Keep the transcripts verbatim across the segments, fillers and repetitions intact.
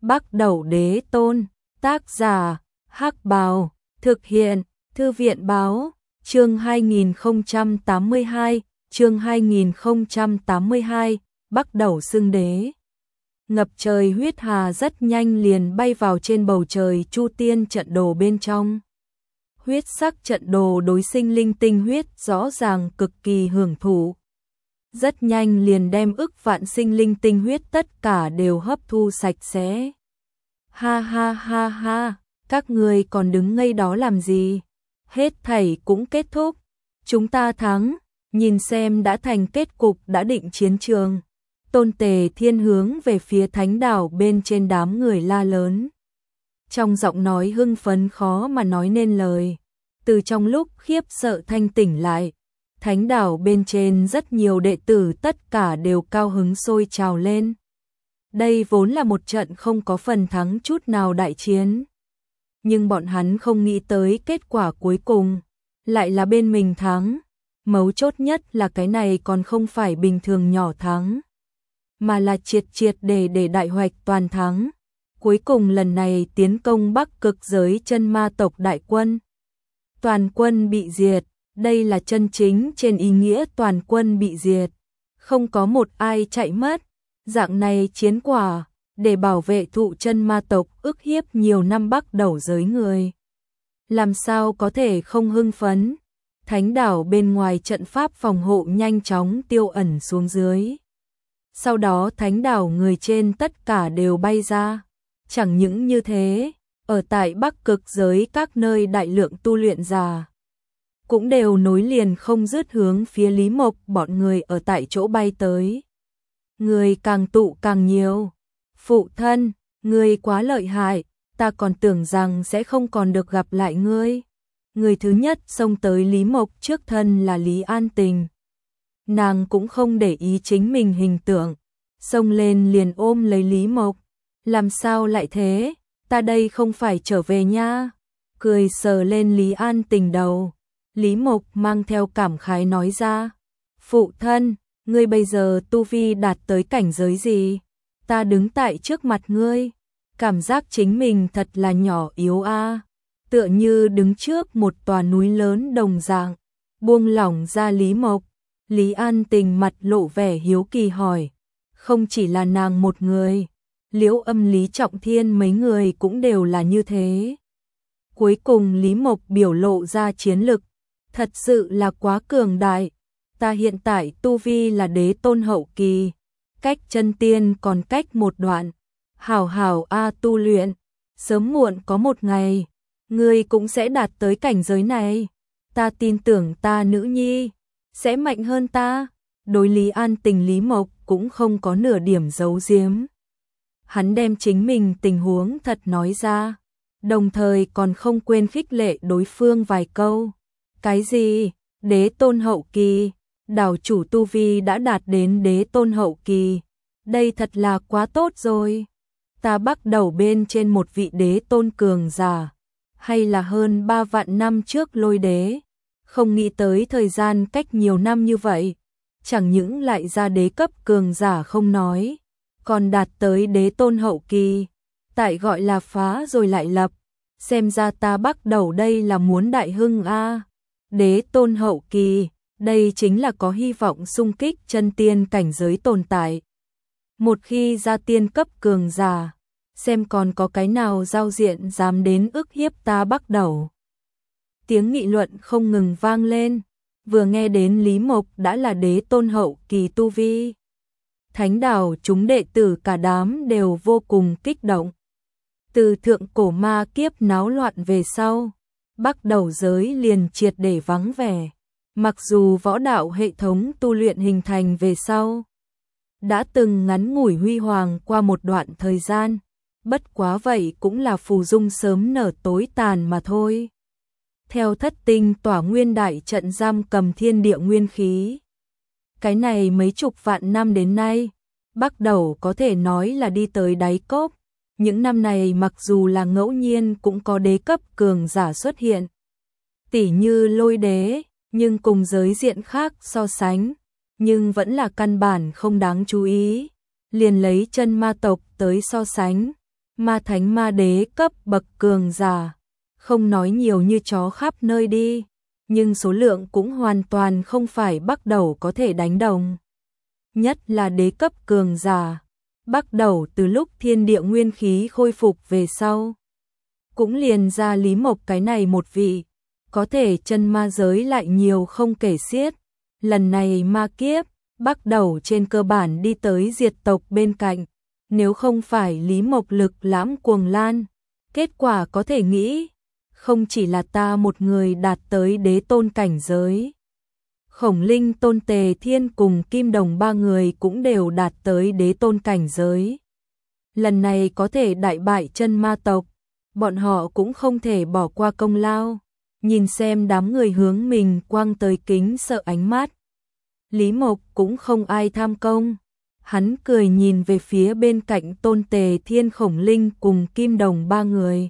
Bắc Đẩu Đế Tôn, tác giả, Hắc Bào, thực hiện, Thư viện báo, chương hai nghìn không trăm tám mươi hai, chương hai nghìn không trăm tám mươi hai, Bắc Đẩu xưng đế. Ngập trời huyết hà rất nhanh liền bay vào trên bầu trời Chu Tiên trận đồ bên trong. Huyết sắc trận đồ đối sinh linh tinh huyết rõ ràng cực kỳ hưởng thụ. Rất nhanh liền đem ức vạn sinh linh tinh huyết tất cả đều hấp thu sạch sẽ. Ha ha ha ha, các người còn đứng ngây đó làm gì? Hết thảy cũng kết thúc. Chúng ta thắng, nhìn xem đã thành kết cục đã định chiến trường. Tôn Tề Thiên hướng về phía thánh đảo bên trên đám người la lớn. Trong giọng nói hưng phấn khó mà nói nên lời. Từ trong lúc khiếp sợ thanh tỉnh lại, thánh đảo bên trên rất nhiều đệ tử tất cả đều cao hứng sôi trào lên. Đây vốn là một trận không có phần thắng chút nào đại chiến. Nhưng bọn hắn không nghĩ tới kết quả cuối cùng, lại là bên mình thắng. Mấu chốt nhất là cái này còn không phải bình thường nhỏ thắng, mà là triệt triệt để để đại hoạch toàn thắng. Cuối cùng lần này tiến công Bắc Cực giới chân ma tộc đại quân. Toàn quân bị diệt, đây là chân chính trên ý nghĩa toàn quân bị diệt. Không có một ai chạy mất. Dạng này chiến quả, để bảo vệ thụ chân ma tộc ức hiếp nhiều năm Bắc Đẩu giới người. Làm sao có thể không hưng phấn? Thánh đảo bên ngoài trận pháp phòng hộ nhanh chóng tiêu ẩn xuống dưới. Sau đó thánh đảo người trên tất cả đều bay ra. Chẳng những như thế, ở tại Bắc Cực giới các nơi đại lượng tu luyện giả cũng đều nối liền không dứt hướng phía Lý Mộc bọn người ở tại chỗ bay tới. Người càng tụ càng nhiều. Phụ thân, ngươi quá lợi hại, ta còn tưởng rằng sẽ không còn được gặp lại ngươi. Người thứ nhất xông tới Lý Mộc trước thân là Lý An Tình. Nàng cũng không để ý chính mình hình tượng, xông lên liền ôm lấy Lý Mộc. Làm sao lại thế, ta đây không phải trở về nha. Cười sờ lên Lý An Tình đầu. Lý Mộc mang theo cảm khái nói ra. Phụ thân, ngươi bây giờ tu vi đạt tới cảnh giới gì? Ta đứng tại trước mặt ngươi, cảm giác chính mình thật là nhỏ yếu a, tựa như đứng trước một tòa núi lớn đồng dạng. Buông lỏng ra Lý Mộc, Lý An Tình mặt lộ vẻ hiếu kỳ hỏi. Không chỉ là nàng một người, Liễu Âm Lý Trọng Thiên mấy người cũng đều là như thế. Cuối cùng Lý Mộc biểu lộ ra chiến lực, thật sự là quá cường đại. Ta hiện tại tu vi là đế tôn hậu kỳ, cách chân tiên còn cách một đoạn. Hảo hảo a tu luyện, sớm muộn có một ngày, ngươi cũng sẽ đạt tới cảnh giới này. Ta tin tưởng ta nữ nhi sẽ mạnh hơn ta. Đối Lý An Tình Lý Mộc cũng không có nửa điểm giấu giếm. Hắn đem chính mình tình huống thật nói ra, đồng thời còn không quên khích lệ đối phương vài câu. Cái gì? Đế tôn hậu kỳ? Đảo chủ tu vi đã đạt đến đế tôn hậu kỳ. Đây thật là quá tốt rồi. Ta Bắc Đẩu bên trên một vị đế tôn cường giả, hay là hơn ba vạn năm trước lôi đế. Không nghĩ tới thời gian cách nhiều năm như vậy, chẳng những lại ra đế cấp cường giả không nói, còn đạt tới đế tôn hậu kỳ. Tại gọi là phá rồi lại lập. Xem ra ta Bắc Đẩu đây là muốn đại hưng a. Đế tôn hậu kỳ, đây chính là có hy vọng xung kích chân tiên cảnh giới tồn tại. Một khi ra tiên cấp cường giả, xem còn có cái nào giao diện dám đến ức hiếp ta Bắc Đẩu. Tiếng nghị luận không ngừng vang lên, vừa nghe đến Lý Mộc đã là đế tôn hậu kỳ tu vi. Thánh đảo chúng đệ tử cả đám đều vô cùng kích động. Từ thượng cổ ma kiếp náo loạn về sau, Bắc Đẩu giới liền triệt để vắng vẻ. Mặc dù võ đạo hệ thống tu luyện hình thành về sau, đã từng ngắn ngủi huy hoàng qua một đoạn thời gian, bất quá vậy cũng là phù dung sớm nở tối tàn mà thôi. Theo thất tinh tỏa nguyên đại trận giam cầm thiên địa nguyên khí, cái này mấy chục vạn năm đến nay, Bắc Đẩu có thể nói là đi tới đáy cốc. Những năm này mặc dù là ngẫu nhiên cũng có đế cấp cường giả xuất hiện, tỉ như lôi đế, nhưng cùng giới diện khác so sánh, nhưng vẫn là căn bản không đáng chú ý. Liền lấy chân ma tộc tới so sánh, ma thánh ma đế cấp bậc cường giả, không nói nhiều như chó khắp nơi đi, nhưng số lượng cũng hoàn toàn không phải Bắc Đầu có thể đánh đồng. Nhất là đế cấp cường giả, Bắc Đầu từ lúc thiên địa nguyên khí khôi phục về sau, cũng liền ra Lý Mộc cái này một vị, có thể chân ma giới lại nhiều không kể xiết. Lần này ma kiếp, Bắc Đầu trên cơ bản đi tới diệt tộc bên cạnh, nếu không phải Lý Mộc lực lãm cuồng lan, kết quả có thể nghĩ, không chỉ là ta một người đạt tới đế tôn cảnh giới. Khổng Linh, Tôn Tề Thiên cùng Kim Đồng ba người cũng đều đạt tới đế tôn cảnh giới. Lần này có thể đại bại chân ma tộc, bọn họ cũng không thể bỏ qua công lao. Nhìn xem đám người hướng mình quang tới kính sợ ánh mắt, Lý Mộc cũng không ai tham công. Hắn cười nhìn về phía bên cạnh Tôn Tề Thiên, Khổng Linh cùng Kim Đồng ba người.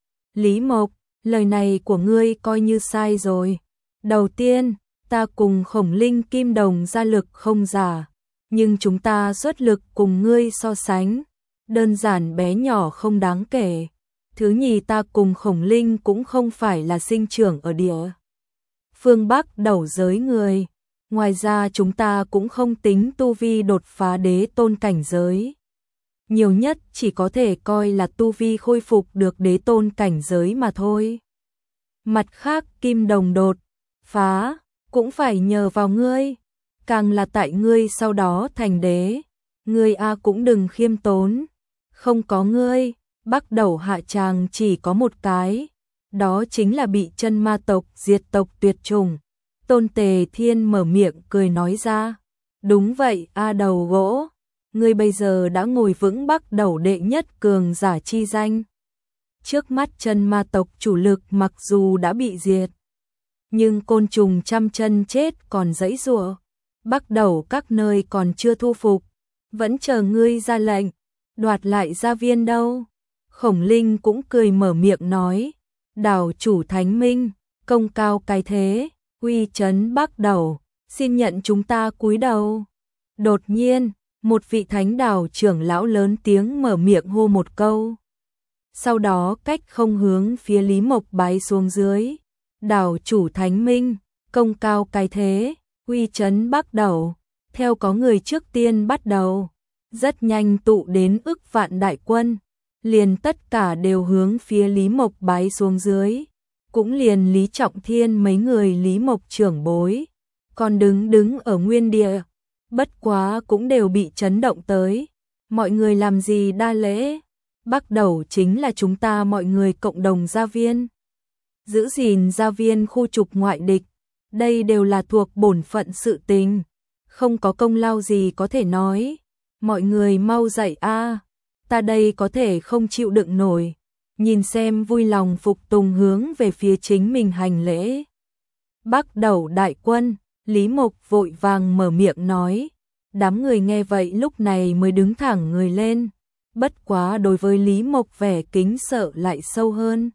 Lý Mộc, lời này của ngươi coi như sai rồi. Đầu tiên, ta cùng Khổng Linh Kim Đồng ra lực không giả, nhưng chúng ta xuất lực cùng ngươi so sánh, đơn giản bé nhỏ không đáng kể. Thứ nhì, ta cùng Khổng Linh cũng không phải là sinh trưởng ở địa phương Bắc Đầu giới người. Ngoài ra chúng ta cũng không tính tu vi đột phá đế tôn cảnh giới. Nhiều nhất chỉ có thể coi là tu vi khôi phục được đế tôn cảnh giới mà thôi. Mặt khác, Kim Đồng đột phá cũng phải nhờ vào ngươi, càng là tại ngươi sau đó thành đế. Ngươi a cũng đừng khiêm tốn, không có ngươi, Bắc Đầu hạ tràng chỉ có một cái, đó chính là bị chân ma tộc diệt tộc tuyệt chủng. Tôn Tề Thiên mở miệng cười nói ra, đúng vậy a Đầu gỗ, ngươi bây giờ đã ngồi vững Bắc Đầu đệ nhất cường giả chi danh. Trước mắt chân ma tộc chủ lực mặc dù đã bị diệt, nhưng côn trùng trăm chân chết còn giãy giụa, Bắc Đầu các nơi còn chưa thu phục, vẫn chờ ngươi ra lệnh, đoạt lại gia viên đâu. Khổng Linh cũng cười mở miệng nói, đảo chủ Thánh Minh, công cao cái thế, uy chấn Bắc Đầu, xin nhận chúng ta cúi đầu. Đột nhiên, một vị thánh đảo trưởng lão lớn tiếng mở miệng hô một câu. Sau đó cách không hướng phía Lý Mộc bái xuống dưới. Đảo chủ Thánh Minh, công cao cái thế, uy chấn Bắc Đầu, theo có người trước tiên bắt đầu, rất nhanh tụ đến ức vạn đại quân, liền tất cả đều hướng phía Lý Mộc bái xuống dưới. Cũng liền Lý Trọng Thiên mấy người Lý Mộc trưởng bối, còn đứng đứng ở nguyên địa, bất quá cũng đều bị chấn động tới. Mọi người làm gì đa lễ, Bắc Đầu chính là chúng ta mọi người cộng đồng gia viên, giữ gìn gia viên khu trục ngoại địch, đây đều là thuộc bổn phận sự tình, không có công lao gì có thể nói. Mọi người mau dậy a, ta đây có thể không chịu đựng nổi. Nhìn xem vui lòng phục tùng hướng về phía chính mình hành lễ. Bắc Đầu đại quân, Lý Mộc vội vàng mở miệng nói. Đám người nghe vậy lúc này mới đứng thẳng người lên. Bất quá đối với Lý Mộc vẻ kính sợ lại sâu hơn.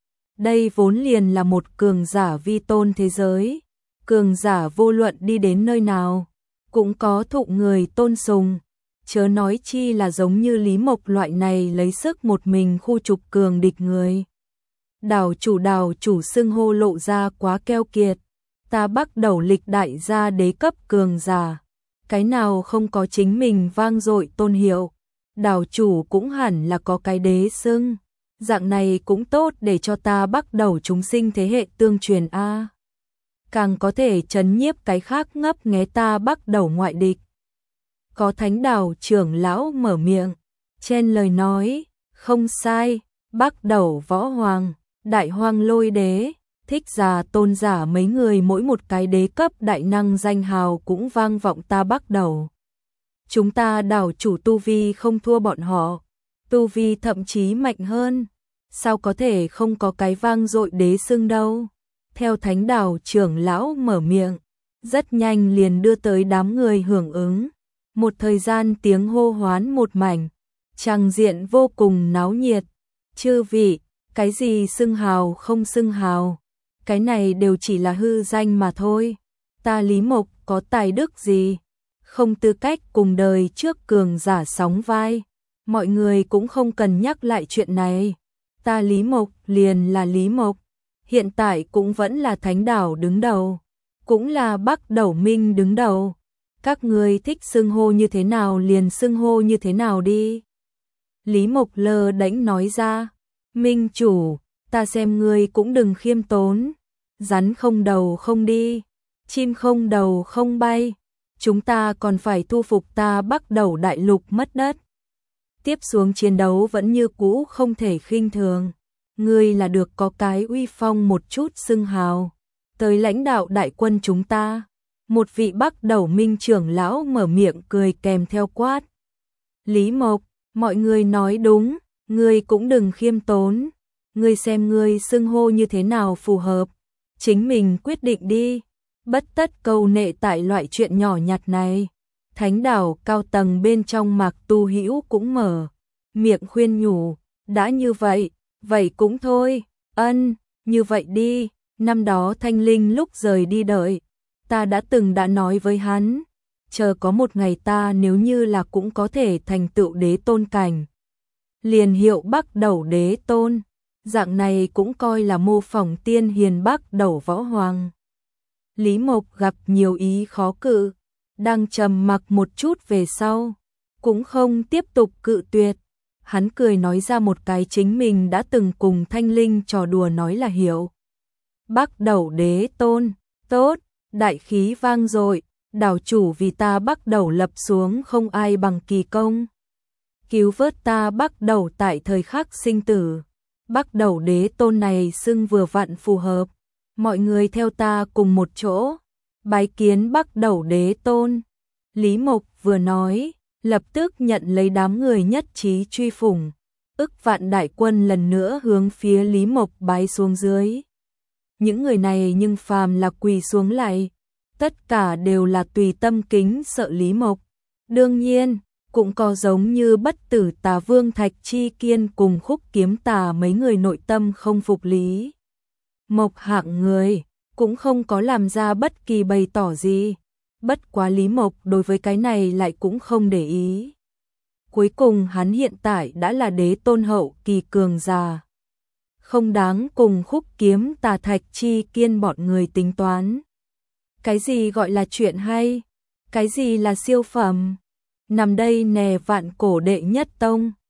Đây vốn liền là một cường giả vi tôn thế giới. Cường giả vô luận đi đến nơi nào, cũng có thụ người tôn sùng. Chớ nói chi là giống như Lý Mộc loại này lấy sức một mình khu trục cường địch người. Đảo chủ đảo chủ xưng hô lộ ra quá keo kiệt. Ta Bắc Đầu lịch đại gia đế cấp cường giả, cái nào không có chính mình vang dội tôn hiệu. Đảo chủ cũng hẳn là có cái đế xưng, dạng này cũng tốt để cho ta Bắc Đầu chúng sinh thế hệ tương truyền a. Càng có thể chấn nhiếp cái khác ngấp nghé ta Bắc Đầu ngoại địch. Có thánh đảo trưởng lão mở miệng, chen lời nói, không sai, Bắc Đầu võ hoàng, đại hoang lôi đế, thích giả tôn giả mấy người mỗi một cái đế cấp đại năng danh hào cũng vang vọng ta Bắc Đầu. Chúng ta đảo chủ tu vi không thua bọn họ, tu vi thậm chí mạnh hơn, sao có thể không có cái vang dội đế xưng đâu. Theo thánh đảo trưởng lão mở miệng, rất nhanh liền đưa tới đám người hưởng ứng. Một thời gian tiếng hô hoán một mảnh, tràng diện vô cùng náo nhiệt. Chư vị, cái gì xưng hào không xưng hào, cái này đều chỉ là hư danh mà thôi. Ta Lý Mộc có tài đức gì, không tư cách cùng đời trước cường giả sóng vai. mọi người cũng không cần nhắc lại chuyện này. Ta Lý Mộc liền là Lý Mộc, hiện tại cũng vẫn là Thánh Đảo đứng đầu, cũng là Bắc Đẩu Minh đứng đầu. Các ngươi thích xưng hô như thế nào liền xưng hô như thế nào đi. Lý Mộc lơ đễnh nói ra, Minh chủ, ta xem ngươi cũng đừng khiêm tốn, rắn không đầu không đi, chim không đầu không bay, chúng ta còn phải thu phục ta Bắc Đẩu đại lục mất đất. Tiếp xuống chiến đấu vẫn như cũ không thể khinh thường, ngươi là được có cái uy phong một chút xưng hào, tới lãnh đạo đại quân chúng ta. Một vị Bắc Đẩu Minh trưởng lão mở miệng cười kèm theo quát. Lý Mộc, mọi người nói đúng, ngươi cũng đừng khiêm tốn, ngươi xem ngươi xưng hô như thế nào phù hợp, chính mình quyết định đi, bất tất câu nệ tại loại chuyện nhỏ nhặt này. Thánh Đảo cao tầng bên trong Mạc Tu Hữu cũng mở miệng khuyên nhủ, đã như vậy, vậy cũng thôi, ân, như vậy đi, năm đó Thanh Linh lúc rời đi đợi, ta đã từng đã nói với hắn, chờ có một ngày ta nếu như là cũng có thể thành tựu đế tôn cảnh. Liền hiệu Bắc Đẩu đế tôn, dạng này cũng coi là mô phỏng tiên hiền Bắc Đẩu võ hoàng. Lý Mộc gặp nhiều ý khó cự, đang trầm mặc một chút về sau, cũng không tiếp tục cự tuyệt. Hắn cười nói ra một cái chính mình đã từng cùng Thanh Linh trò đùa nói là hiểu. Bắc Đẩu đế tôn, tốt, đại khí vang dội, đảo chủ vì ta Bắc Đẩu lập xuống không ai bằng kỳ công. Cứu vớt ta Bắc Đẩu tại thời khắc sinh tử. Bắc Đẩu đế tôn này xưng vừa vặn phù hợp. Mọi người theo ta cùng một chỗ, bái kiến Bắc Đẩu đế tôn. Lý Mộc vừa nói, lập tức nhận lấy đám người nhất trí truy phủng. Ức vạn đại quân lần nữa hướng phía Lý Mộc bái xuống dưới. Những người này nhưng phàm là quỳ xuống lại, tất cả đều là tùy tâm kính sợ Lý Mộc. Đương nhiên, cũng có giống như Bất Tử Tà Vương Thạch Chi Kiên cùng Khúc Kiếm Tà mấy người nội tâm không phục Lý Mộc hạng người, cũng không có làm ra bất kỳ bày tỏ gì. Bất quá Lý Mộc đối với cái này lại cũng không để ý. Cuối cùng hắn hiện tại đã là đế tôn hậu kỳ cường già, không đáng cùng Khúc Kiếm Tà Thạch Chi Kiên bọn người tính toán. Cái gì gọi là chuyện hay? Cái gì là siêu phẩm? Nằm đây nè vạn cổ đệ nhất tông.